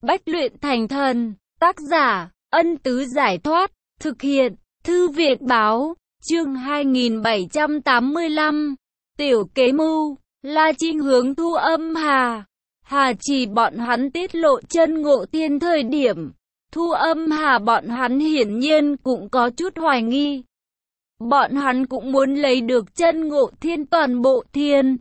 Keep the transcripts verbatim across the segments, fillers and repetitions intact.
Bách luyện thành thần. Tác giả, Ân Tứ Giải Thoát. Thực hiện, Thư viện Báo. Chương hai nghìn bảy trăm tám mươi lăm. Tiểu kế mưu. La Trinh hướng Thu Âm Hà. Hà Trì bọn hắn tiết lộ chân ngộ thiên thời điểm. Thu Âm Hà bọn hắn hiển nhiên cũng có chút hoài nghi. Bọn hắn cũng muốn lấy được chân ngộ thiên toàn bộ thiên.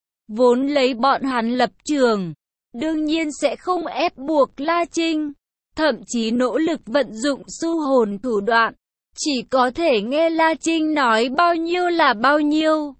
Vốn lấy bọn hắn lập trường, đương nhiên sẽ không ép buộc La Trinh, thậm chí nỗ lực vận dụng su hồn thủ đoạn, chỉ có thể nghe La Trinh nói bao nhiêu là bao nhiêu.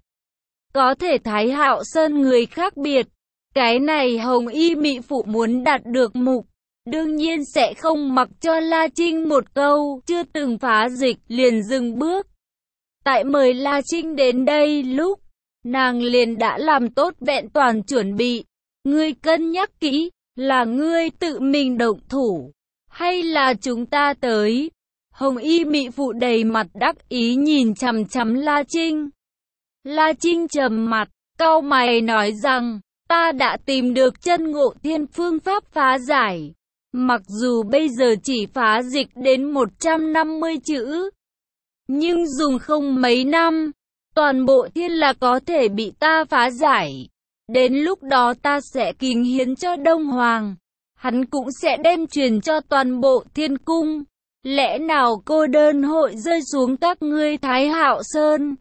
Có thể Thái Hạo Sơn người khác biệt, cái này Hồng Y Mị Phụ muốn đạt được mục, đương nhiên sẽ không mặc cho La Trinh một câu chưa từng phá dịch liền dừng bước. Tại mời La Trinh đến đây lúc, nàng liền đã làm tốt vẹn toàn chuẩn bị. Ngươi cân nhắc kỹ, là ngươi tự mình động thủ, hay là chúng ta tới? Hồng Y Mị Phụ đầy mặt đắc ý nhìn chằm chằm La Trinh. La Trinh trầm mặt, cau mày nói rằng, ta đã tìm được chân ngộ thiên phương pháp phá giải. Mặc dù bây giờ chỉ phá dịch đến một trăm năm mươi chữ, nhưng dùng không mấy năm, toàn bộ thiên là có thể bị ta phá giải. Đến lúc đó ta sẽ kính hiến cho Đông Hoàng, hắn cũng sẽ đem truyền cho toàn bộ thiên cung. Lẽ nào cô đơn hội rơi xuống các ngươi Thái Hạo Sơn?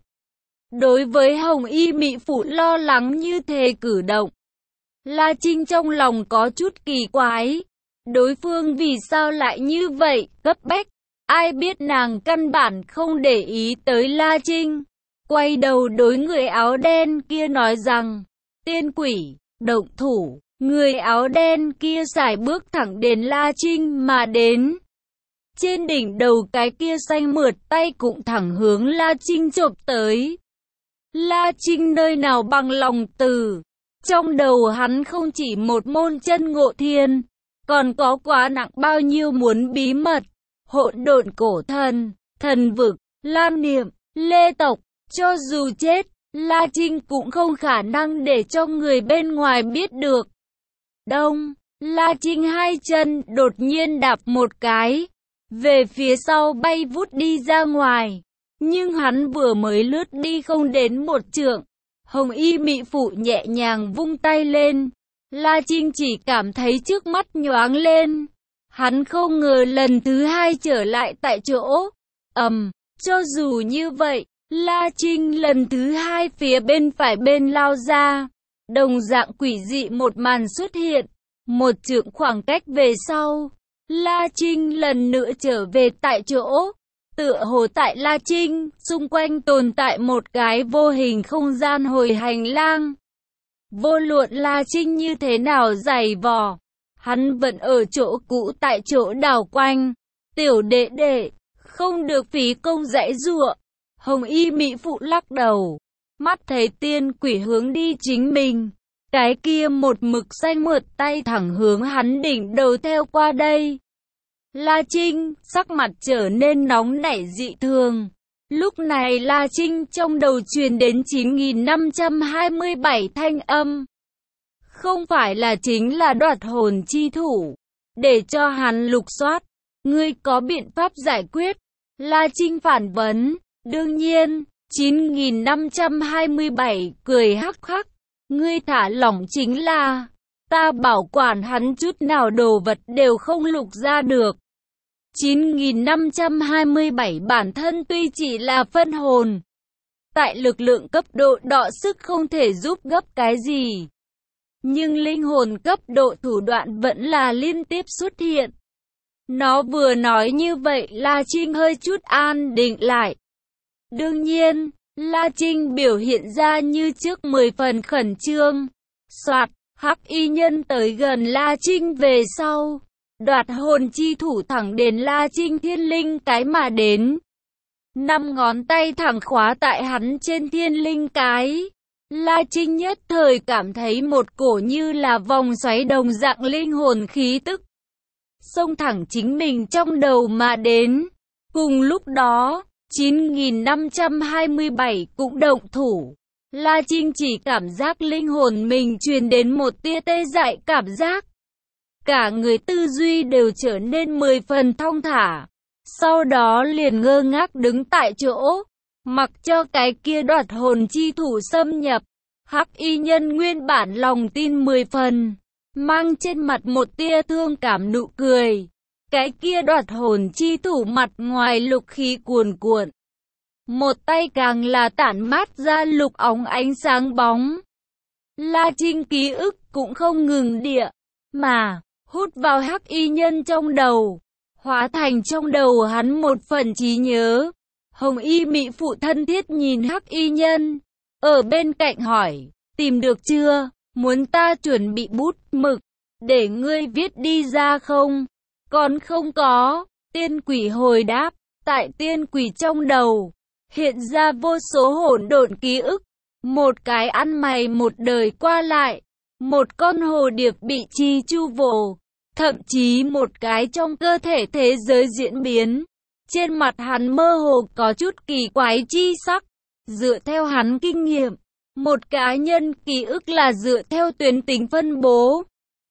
Đối với Hồng Y Mị Phụ lo lắng như thế cử động, La Trinh trong lòng có chút kỳ quái. Đối phương vì sao lại như vậy, cấp bách? Ai biết nàng căn bản không để ý tới La Trinh. Quay đầu đối người áo đen kia nói rằng, tiên quỷ, động thủ. Người áo đen kia sải bước thẳng đến La Trinh mà đến. Trên đỉnh đầu cái kia xanh mượt tay cũng thẳng hướng La Trinh chộp tới. La Trinh nơi nào bằng lòng từ. Trong đầu hắn không chỉ một môn chân ngộ thiên, còn có quá nặng bao nhiêu muốn bí mật. Hỗn độn cổ thần, thần vực, lam niệm, lê tộc. Cho dù chết, La Trinh cũng không khả năng để cho người bên ngoài biết được. Đông, La Trinh hai chân đột nhiên đạp một cái, về phía sau bay vút đi ra ngoài. Nhưng hắn vừa mới lướt đi không đến một trượng, Hồng Y Mị Phụ nhẹ nhàng vung tay lên. La Trinh chỉ cảm thấy trước mắt nhoáng lên. Hắn không ngờ lần thứ hai trở lại tại chỗ. Ầm, um, cho dù như vậy, La Trinh lần thứ hai phía bên phải bên lao ra. Đồng dạng quỷ dị một màn xuất hiện. Một trượng khoảng cách về sau, La Trinh lần nữa trở về tại chỗ. Tựa hồ tại La Trinh, xung quanh tồn tại một cái vô hình không gian hồi hành lang. Vô luận La Trinh như thế nào giày vò, hắn vẫn ở chỗ cũ tại chỗ đảo quanh. Tiểu đệ đệ, không được phí công giãy giụa. Hồng Y Mị Phụ lắc đầu, mắt thấy tiên quỷ hướng đi chính mình. Cái kia một mực xanh mượt tay thẳng hướng hắn đỉnh đầu theo qua đây. La Trinh, sắc mặt trở nên nóng nảy dị thường. Lúc này La Trinh trong đầu truyền đến chín nghìn năm trăm hai mươi bảy thanh âm. Không phải là chính là đoạt hồn chi thủ. Để cho hắn lục soát. Ngươi có biện pháp giải quyết? La Trinh phản vấn. Đương nhiên, chín nghìn năm trăm hai mươi bảy cười hắc hắc. Ngươi thả lỏng chính là, ta bảo quản hắn chút nào đồ vật đều không lục ra được. chín nghìn năm trăm hai mươi bảy bản thân tuy chỉ là phân hồn, tại lực lượng cấp độ đọ sức không thể giúp gấp cái gì. Nhưng linh hồn cấp độ thủ đoạn vẫn là liên tiếp xuất hiện. Nó vừa nói như vậy La Trinh hơi chút an định lại. Đương nhiên, La Trinh biểu hiện ra như trước mười phần khẩn trương. Soạt, hắc y nhân tới gần La Trinh về sau. Đoạt hồn chi thủ thẳng đến La Trinh thiên linh cái mà đến. Năm ngón tay thẳng khóa tại hắn trên thiên linh cái. La Trinh nhất thời cảm thấy một cổ như là vòng xoáy đồng dạng linh hồn khí tức xông thẳng chính mình trong đầu mà đến. Cùng lúc đó, chín nghìn năm trăm hai mươi bảy cũng động thủ. La Trinh chỉ cảm giác linh hồn mình truyền đến một tia tê dại cảm giác. cả người tư duy đều trở nên mười phần thong thả. Sau đó liền ngơ ngác đứng tại chỗ, mặc cho cái kia đoạt hồn chi thủ xâm nhập. Hắc y nhân nguyên bản lòng tin mười phần, mang trên mặt một tia thương cảm nụ cười. Cái kia đoạt hồn chi thủ mặt ngoài lục khí cuồn cuộn, một tay càng là tản mát ra lục óng ánh sáng bóng. La Trinh ký ức cũng không ngừng địa, mà hút vào hắc y nhân trong đầu, hóa thành trong đầu hắn một phần trí nhớ. Hồng y mỹ phụ thân thiết nhìn hắc y nhân, ở bên cạnh hỏi, tìm được chưa, muốn ta chuẩn bị bút mực, để ngươi viết đi ra không? Còn không có, tiên quỷ hồi đáp, tại tiên quỷ trong đầu, hiện ra vô số hỗn độn ký ức, một cái ăn mày một đời qua lại, một con hồ điệp bị chi chu vồ, thậm chí một cái trong cơ thể thế giới diễn biến. Trên mặt hắn mơ hồ có chút kỳ quái chi sắc, dựa theo hắn kinh nghiệm, một cá nhân ký ức là dựa theo tuyến tính phân bố.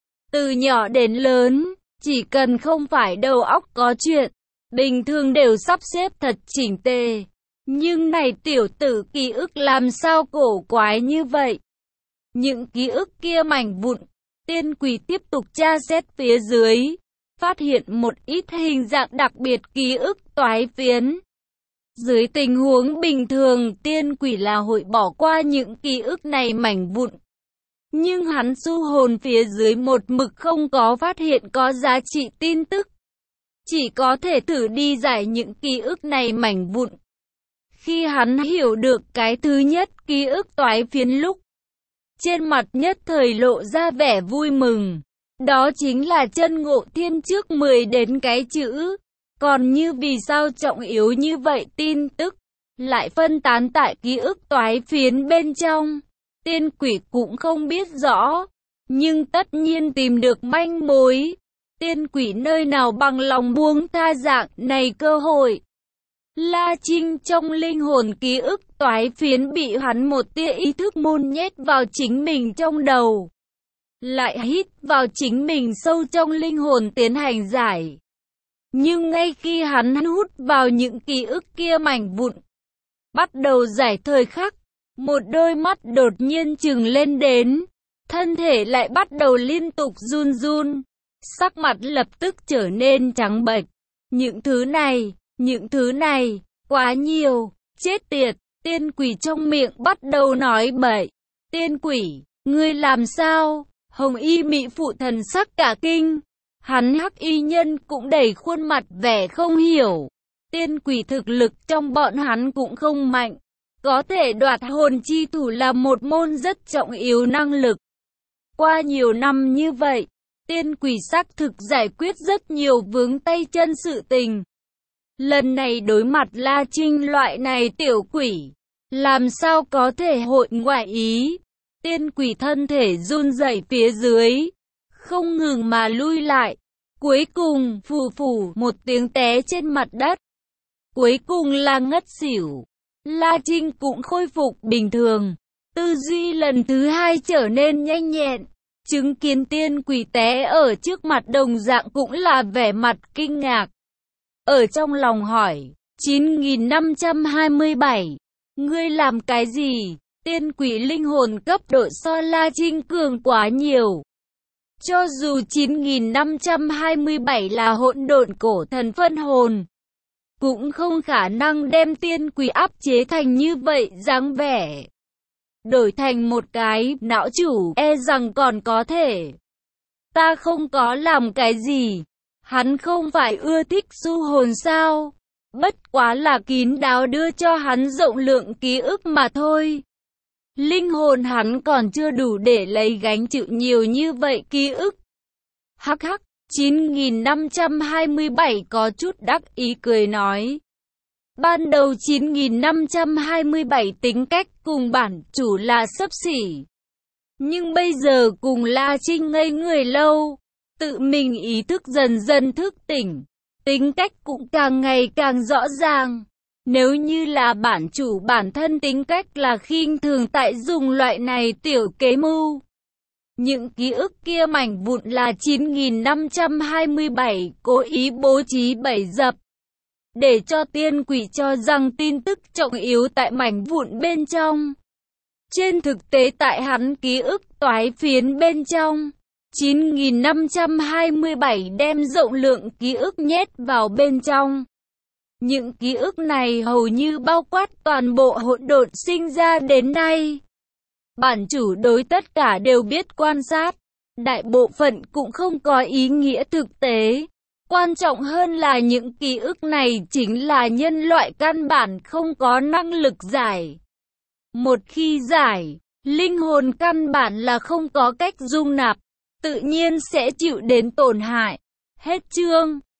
Từ nhỏ đến lớn, chỉ cần không phải đầu óc có chuyện, bình thường đều sắp xếp thật chỉnh tề. Nhưng này tiểu tử ký ức làm sao cổ quái như vậy? Những ký ức kia mảnh vụn, tiên quỷ tiếp tục tra xét phía dưới, phát hiện một ít hình dạng đặc biệt ký ức toái phiến. Dưới tình huống bình thường, tiên quỷ là hội bỏ qua những ký ức này mảnh vụn. Nhưng hắn su hồn phía dưới một mực không có phát hiện có giá trị tin tức. Chỉ có thể thử đi giải những ký ức này mảnh vụn. Khi hắn hiểu được cái thứ nhất ký ức toái phiến lúc, trên mặt nhất thời lộ ra vẻ vui mừng. Đó chính là chân ngộ thiên trước mười đến cái chữ. Còn như vì sao trọng yếu như vậy tin tức lại phân tán tại ký ức toái phiến bên trong, tiên quỷ cũng không biết rõ. Nhưng tất nhiên tìm được manh mối. Tiên quỷ nơi nào bằng lòng buông tha dạng này cơ hội. La Trinh trong linh hồn ký ức toái phiến bị hắn một tia ý thức môn nhét vào chính mình trong đầu. Lại hít vào chính mình sâu trong linh hồn tiến hành giải. Nhưng ngay khi hắn hút vào những ký ức kia mảnh vụn, bắt đầu giải thời khắc, một đôi mắt đột nhiên trừng lên đến, thân thể lại bắt đầu liên tục run run, sắc mặt lập tức trở nên trắng bệch. Những thứ này, những thứ này, quá nhiều, chết tiệt, tiên quỷ trong miệng bắt đầu nói bậy. Tiên quỷ, ngươi làm sao? Hồng y mỹ phụ thần sắc cả kinh. Hắn hắc y nhân cũng đầy khuôn mặt vẻ không hiểu. Tiên quỷ thực lực trong bọn hắn cũng không mạnh. Có thể đoạt hồn chi thủ là một môn rất trọng yếu năng lực. Qua nhiều năm như vậy, tiên quỷ xác thực giải quyết rất nhiều vướng tay chân sự tình. Lần này đối mặt La Trinh loại này tiểu quỷ, làm sao có thể hội ngoại ý. Tiên quỷ thân thể run rẩy phía dưới, không ngừng mà lui lại. Cuối cùng, phù phù một tiếng té trên mặt đất. Cuối cùng là ngất xỉu. La Trinh cũng khôi phục bình thường. Tư duy lần thứ hai trở nên nhanh nhẹn. Chứng kiến tiên quỷ té ở trước mặt đồng dạng cũng là vẻ mặt kinh ngạc. Ở trong lòng hỏi, chín nghìn năm trăm hai mươi bảy, ngươi làm cái gì? Tiên quỷ linh hồn cấp độ so La Trinh cường quá nhiều. Cho dù chín nghìn năm trăm hai mươi bảy là hỗn độn cổ thần phân hồn, cũng không khả năng đem tiên quỷ áp chế thành như vậy dáng vẻ. Đổi thành một cái não chủ e rằng còn có thể. Ta không có làm cái gì. Hắn không phải ưa thích su hồn sao? Bất quá là kín đáo đưa cho hắn rộng lượng ký ức mà thôi. Linh hồn hắn còn chưa đủ để lấy gánh chịu nhiều như vậy ký ức. Hắc hắc, chín nghìn năm trăm hai mươi bảy có chút đắc ý cười nói. Ban đầu chín nghìn năm trăm hai mươi bảy tính cách cùng bản chủ là xấp xỉ. Nhưng bây giờ cùng La Trinh ngây người lâu, tự mình ý thức dần dần thức tỉnh, tính cách cũng càng ngày càng rõ ràng. Nếu như là bản chủ bản thân tính cách là khinh thường tại dùng loại này tiểu kế mưu. Những ký ức kia mảnh vụn là chín nghìn năm trăm hai mươi bảy, cố ý bố trí bẫy dập, để cho tiên quỷ cho rằng tin tức trọng yếu tại mảnh vụn bên trong. Trên thực tế tại hắn ký ức toái phiến bên trong, chín nghìn năm trăm hai mươi bảy đem rộng lượng ký ức nhét vào bên trong. Những ký ức này hầu như bao quát toàn bộ hỗn độn sinh ra đến nay. Bản chủ đối tất cả đều biết quan sát, đại bộ phận cũng không có ý nghĩa thực tế. Quan trọng hơn là những ký ức này chính là nhân loại căn bản không có năng lực giải. Một khi giải, linh hồn căn bản là không có cách dung nạp, tự nhiên sẽ chịu đến tổn hại. Hết chương.